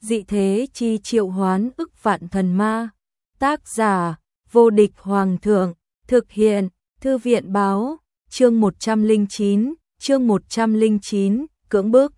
dị thế chi triệu hoán ức vạn thần ma. Tác giả, vô địch hoàng thượng, thực hiện, thư viện báo, chương 109, cưỡng bức.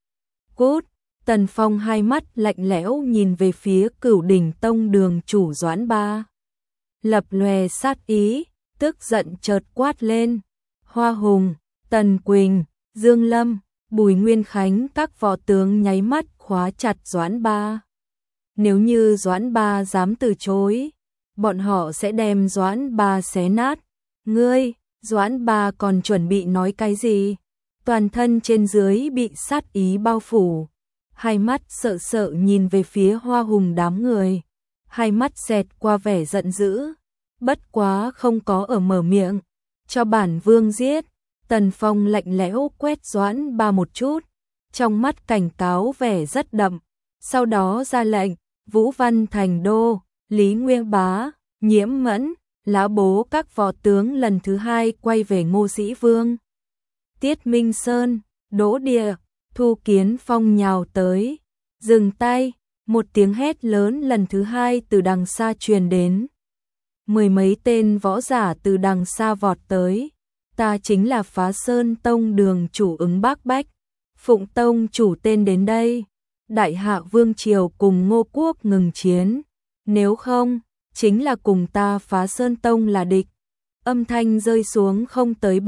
Cút, Tần Phong hai mắt lạnh lẽo nhìn về phía Cửu Đỉnh Tông đường chủ Doãn Ba. Lập lòe sát ý, tức giận chợt quát lên. Hoa Hùng, Tần Quỳnh, Dương Lâm, Bùi Nguyên Khánh các võ tướng nháy mắt khóa chặt Doãn Ba. Nếu như Doãn Ba dám từ chối, bọn họ sẽ đem Doãn Ba xé nát. Ngươi, Doãn Ba còn chuẩn bị nói cái gì? Toàn thân trên dưới bị sát ý bao phủ. Hai mắt sợ sợ nhìn về phía Hoa Hùng đám người. Hai mắt xẹt qua vẻ giận dữ. Bất quá không có ở mở miệng. Cho bản vương giết. Tần Phong lạnh lẽo quét Doãn Ba một chút. Trong mắt cảnh cáo vẻ rất đậm. Sau đó ra lệnh, Vũ Văn Thành Đô, Lý Nguyên Bá, Nhiễm Mẫn, Lã Bố các võ tướng lần thứ hai quay về Ngô Sĩ Vương. Tiết Minh Sơn, Đỗ Địa, Thu Kiến Phong nhào tới. Dừng tay, một tiếng hét lớn lần thứ hai từ đằng xa truyền đến. Mười mấy tên võ giả từ đằng xa vọt tới. Ta chính là Phá Sơn Tông đường chủ Ứng Bác Bách. Phụng Tông chủ tên đến đây. Đại hạ Vương Triều cùng Ngô Quốc ngừng chiến. Nếu không, chính là cùng ta Phá Sơn Tông là địch. Âm thanh rơi xuống không tới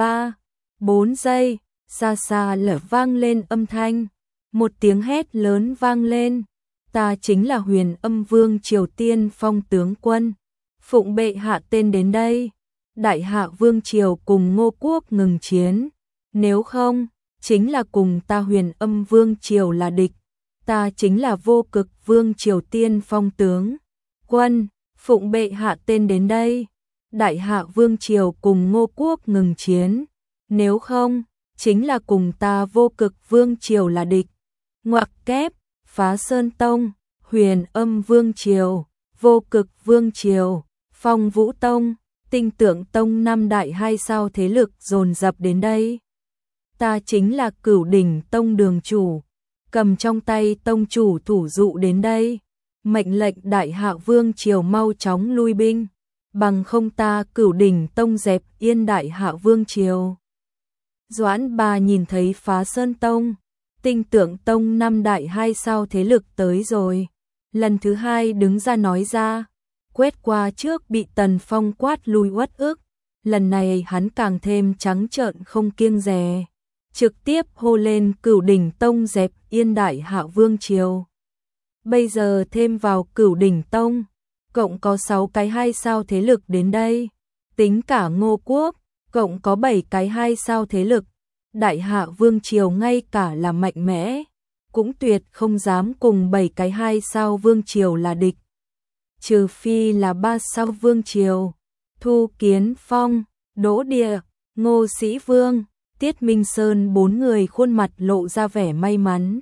3-4 giây. Xa xa lở vang lên âm thanh. Một tiếng hét lớn vang lên. Ta chính là Huyền Âm Vương Triều Tiên Phong tướng quân. Phụng bệ hạ tên đến đây. Đại hạ Vương Triều cùng Ngô Quốc ngừng chiến. Nếu không, chính là cùng ta Huyền Âm Vương Triều là địch. Ta chính là Vô Cực Vương Triều Tiên Phong tướng quân. Phụng bệ hạ tên đến đây. Đại hạ Vương Triều cùng Ngô Quốc ngừng chiến. Nếu không, chính là cùng ta Vô Cực Vương Triều là địch. Ngoặc kép, Phá Sơn Tông, Huyền Âm Vương Triều, Vô Cực Vương Triều, Phong Vũ Tông, Tinh Tượng Tông năm đại hai sao thế lực dồn dập đến đây. Ta chính là Cửu Đỉnh Tông đường chủ, cầm trong tay tông chủ thủ dụ đến đây. Mệnh lệnh Đại hạ Vương Triều mau chóng lui binh, bằng không ta Cửu Đỉnh Tông dẹp yên Đại hạ Vương Triều. Doãn Ba nhìn thấy Phá Sơn Tông, Tinh Tượng Tông năm đại hai sao thế lực tới rồi. Lần thứ hai đứng ra nói ra, quét qua trước bị Tần Phong quát lui uất ức. Lần này hắn càng thêm trắng trợn không kiêng dè, trực tiếp hô lên Cửu Đỉnh Tông dẹp yên Đại hạ Vương Triều. Bây giờ thêm vào Cửu Đỉnh Tông, cộng có 6 cái 2 sao thế lực đến đây. Tính cả Ngô Quốc, cộng có 7 cái 2 sao thế lực. Đại hạ Vương Triều ngay cả là mạnh mẽ, cũng tuyệt không dám cùng 7 cái 2 sao Vương Triều là địch. Trừ phi là 3 sao Vương Triều. Thu Kiến Phong, Đỗ Địa, Ngô Sĩ Vương, Tiết Minh Sơn bốn người khuôn mặt lộ ra vẻ may mắn.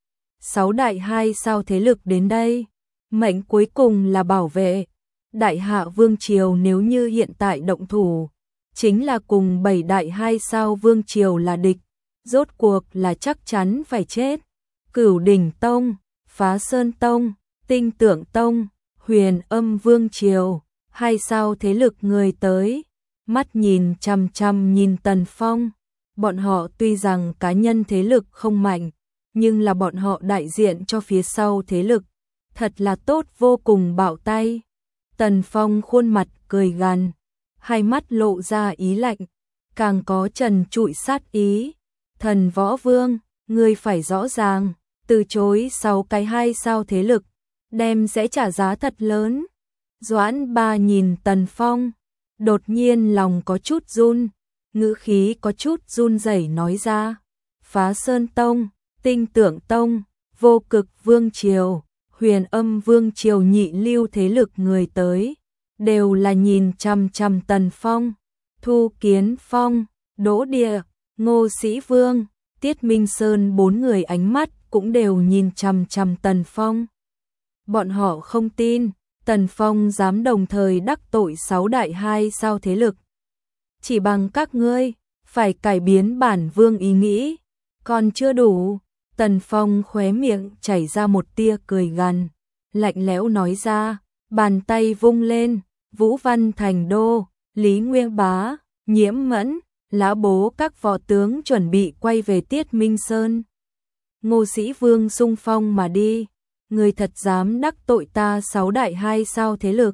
6 đại 2 sao thế lực đến đây, mệnh cuối cùng là bảo vệ Đại hạ Vương Triều. Nếu như hiện tại động thủ, chính là cùng 7 đại 2 sao Vương Triều là địch, rốt cuộc là chắc chắn phải chết. Cửu Đỉnh Tông, Phá Sơn Tông, Tinh Tượng Tông, Huyền Âm Vương Triều, 2 sao thế lực người tới, mắt nhìn chằm chằm nhìn Tần Phong. Bọn họ tuy rằng cá nhân thế lực không mạnh, nhưng là bọn họ đại diện cho phía sau thế lực, thật là tốt vô cùng bạo tay. Tần Phong khuôn mặt cười gằn, hai mắt lộ ra ý lạnh, càng có trần trụi sát ý. Thần Võ Vương, ngươi phải rõ ràng, từ chối 6 cái 2 sao thế lực, đem sẽ trả giá thật lớn. Doãn Ba nhìn Tần Phong, đột nhiên lòng có chút run, ngữ khí có chút run rẩy nói ra. Phá Sơn Tông, Tinh Tượng Tông, Vô Cực Vương Triều, Huyền Âm Vương Triều nhị lưu thế lực người tới, đều là nhìn chằm chằm Tần Phong. Thu Kiến Phong, Đỗ Địa, Ngô Sĩ Vương, Tiết Minh Sơn bốn người ánh mắt cũng đều nhìn chằm chằm Tần Phong. Bọn họ không tin Tần Phong dám đồng thời đắc tội 6 đại 2 sao thế lực. Chỉ bằng các ngươi phải cải biến bản vương ý nghĩ, còn chưa đủ. Tần Phong khóe miệng chảy ra một tia cười gằn, lạnh lẽo nói ra, bàn tay vung lên, Vũ Văn Thành Đô, Lý Nguyên Bá, Nhiễm Mẫn, Lã Bố các võ tướng chuẩn bị quay về Tiết Minh Sơn. Ngô Sĩ Vương xung phong mà đi, người thật dám đắc tội ta 6 đại 2 sao thế lực.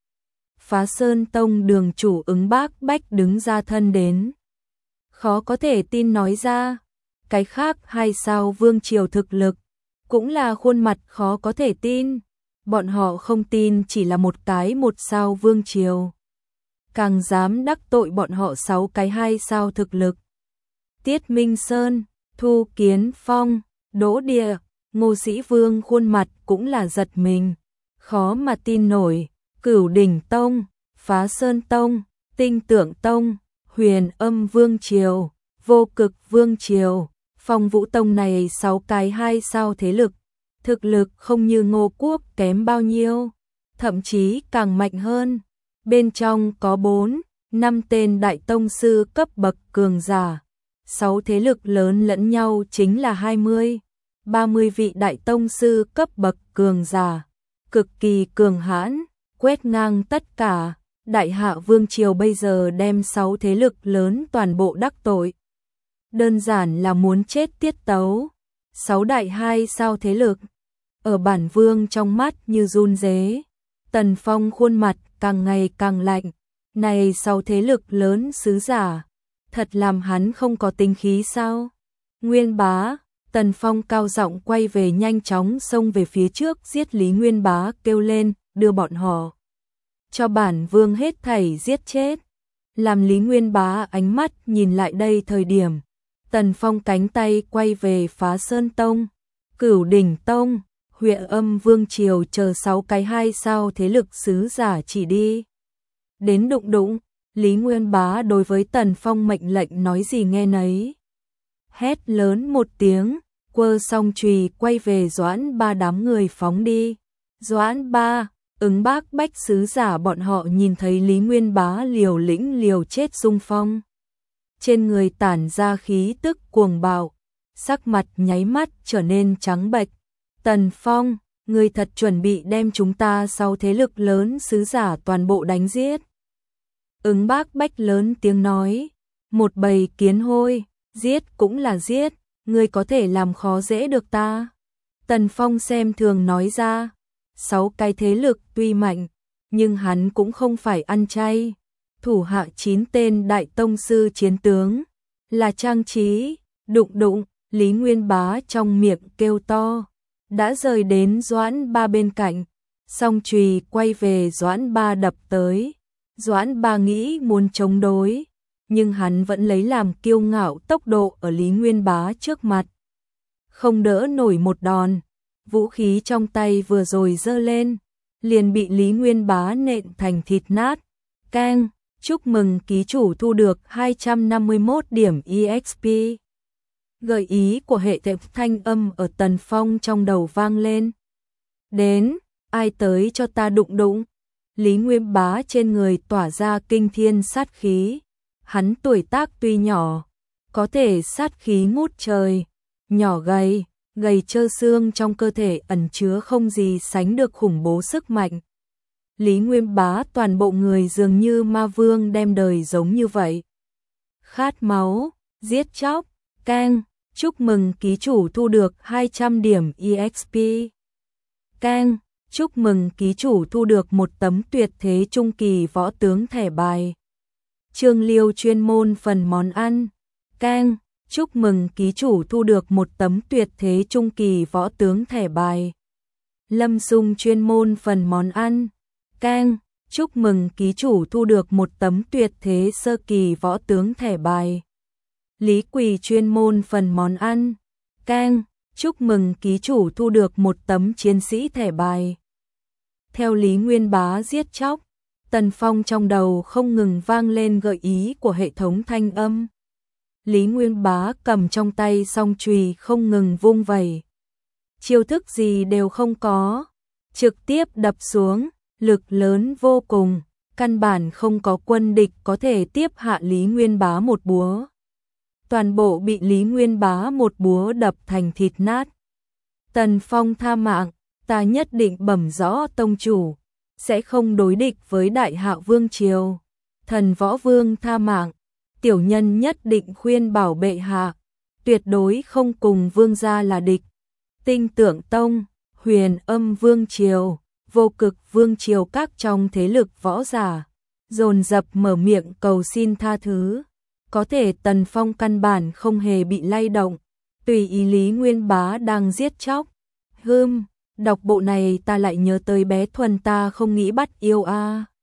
Phá Sơn Tông đường chủ Ứng Bác Bách đứng ra thân đến. Khó có thể tin nói ra, cái khác 2 sao vương triều thực lực, cũng là khuôn mặt khó có thể tin. Bọn họ không tin chỉ là một cái 1 sao vương triều, càng dám đắc tội bọn họ 6 cái 2 sao thực lực. Tiết Minh Sơn, Thu Kiến Phong, Đỗ Địa, Ngô Sĩ Vương khuôn mặt cũng là giật mình, khó mà tin nổi. Cửu Đỉnh Tông, Phá Sơn Tông, Tinh Tượng Tông, Huyền Âm Vương triều, Vô Cực Vương triều, Phong Vũ Tông này 6 cái 2 sao thế lực, thực lực không như Ngô Quốc kém bao nhiêu, thậm chí càng mạnh hơn. Bên trong có 4, 5 tên đại tông sư cấp bậc cường giả, 6 thế lực lớn lẫn nhau chính là 20, 30 vị đại tông sư cấp bậc cường giả, cực kỳ cường hãn, quét ngang tất cả. Đại Hạ Vương triều bây giờ đem 6 thế lực lớn toàn bộ đắc tội, đơn giản là muốn chết tiết tấu. 6 đại 2 sao thế lực, ở bản vương trong mắt như run rế. Tần Phong khuôn mặt càng ngày càng lạnh, này 6 thế lực lớn sứ giả, thật làm hắn không có tính khí sao? Nguyên Bá, Tần Phong cao giọng quay về nhanh chóng xông về phía trước giết Lý Nguyên Bá, kêu lên, đưa bọn họ cho bản vương hết thảy giết chết. Làm Lý Nguyên Bá ánh mắt nhìn lại đây thời điểm, Tần Phong cánh tay quay về Phá Sơn Tông, Cửu Đỉnh Tông, Huyền Âm Vương triều chờ 6 cái 2 sao thế lực sứ giả chỉ đi. Đến đụng đụng, Lý Nguyên Bá đối với Tần Phong mệnh lệnh nói gì nghe nấy. Hét lớn một tiếng, quơ song chùy quay về Doãn Ba đám người phóng đi. Doãn Ba, Ứng Bác Bách sứ giả bọn họ nhìn thấy Lý Nguyên Bá liều lĩnh liều chết xung phong, trên người tản ra khí tức cuồng bạo, sắc mặt nháy mắt trở nên trắng bệch. Tần Phong, người thật chuẩn bị đem chúng ta 6 thế lực lớn sứ giả toàn bộ đánh giết? Ứng Bác Bách lớn tiếng nói, một bầy kiến hôi, giết cũng là giết, người có thể làm khó dễ được ta? Tần Phong xem thường nói ra, 6 cái thế lực tuy mạnh, nhưng hắn cũng không phải ăn chay. Thủ hạ 9 tên đại tông sư chiến tướng, là trang trí, đụng đụng, Lý Nguyên Bá trong miệng kêu to, đã rời đến Doãn Ba bên cạnh, song chùy quay về Doãn Ba đập tới. Doãn Ba nghĩ muốn chống đối, nhưng hắn vẫn lấy làm kiêu ngạo tốc độ ở Lý Nguyên Bá trước mặt, không đỡ nổi một đòn. Vũ khí trong tay vừa rồi giơ lên, liền bị Lý Nguyên Bá nện thành thịt nát. Keng, chúc mừng ký chủ thu được 251 điểm EXP. Gợi ý của hệ thống thanh âm ở Tần Phong trong đầu vang lên. Đến, ai tới cho ta đụng đụng? Lý Nguyên Bá trên người tỏa ra kinh thiên sát khí. Hắn tuổi tác tuy nhỏ, có thể sát khí ngút trời, nhỏ gầy, gầy trơ xương trong cơ thể ẩn chứa không gì sánh được khủng bố sức mạnh. Lý Nguyên Bá toàn bộ người dường như ma vương đem đời giống như vậy. Khát máu, giết chóc, keng, chúc mừng ký chủ thu được 200 điểm EXP. Keng, chúc mừng ký chủ thu được một tấm tuyệt thế trung kỳ võ tướng thẻ bài. Trương Liêu chuyên môn phần món ăn. Keng, chúc mừng ký chủ thu được một tấm tuyệt thế trung kỳ võ tướng thẻ bài. Lâm Dung chuyên môn phần món ăn. Keng, chúc mừng ký chủ thu được một tấm tuyệt thế sơ kỳ võ tướng thẻ bài. Lý Quỳ chuyên môn phần món ăn. Keng, chúc mừng ký chủ thu được một tấm chiến sĩ thẻ bài. Theo Lý Nguyên Bá giết chóc, Tần Phong trong đầu không ngừng vang lên gợi ý của hệ thống thanh âm. Lý Nguyên Bá cầm trong tay song chùy không ngừng vung vẩy. Chiêu thức gì đều không có, trực tiếp đập xuống, lực lớn vô cùng, căn bản không có quân địch có thể tiếp hạ Lý Nguyên Bá một búa. toàn bộ bị Lý Nguyên Bá một búa đập thành thịt nát. Tần Phong tha mạng, ta nhất định bẩm rõ tông chủ, sẽ không đối địch với Đại Hạ Vương triều. Thần Võ Vương tha mạng, tiểu nhân nhất định khuyên bảo bệ hạ, tuyệt đối không cùng vương gia là địch. Tinh Tượng Tông, Huyền Âm Vương triều, Vô Cực Vương triều các trong thế lực võ giả dồn dập mở miệng cầu xin tha thứ. Có thể Tần Phong căn bản không hề bị lay động, tùy ý Lý Nguyên Bá đang giết chóc. Đọc bộ này ta lại nhớ tới bé Thuần ta không nghĩ bắt yêu a.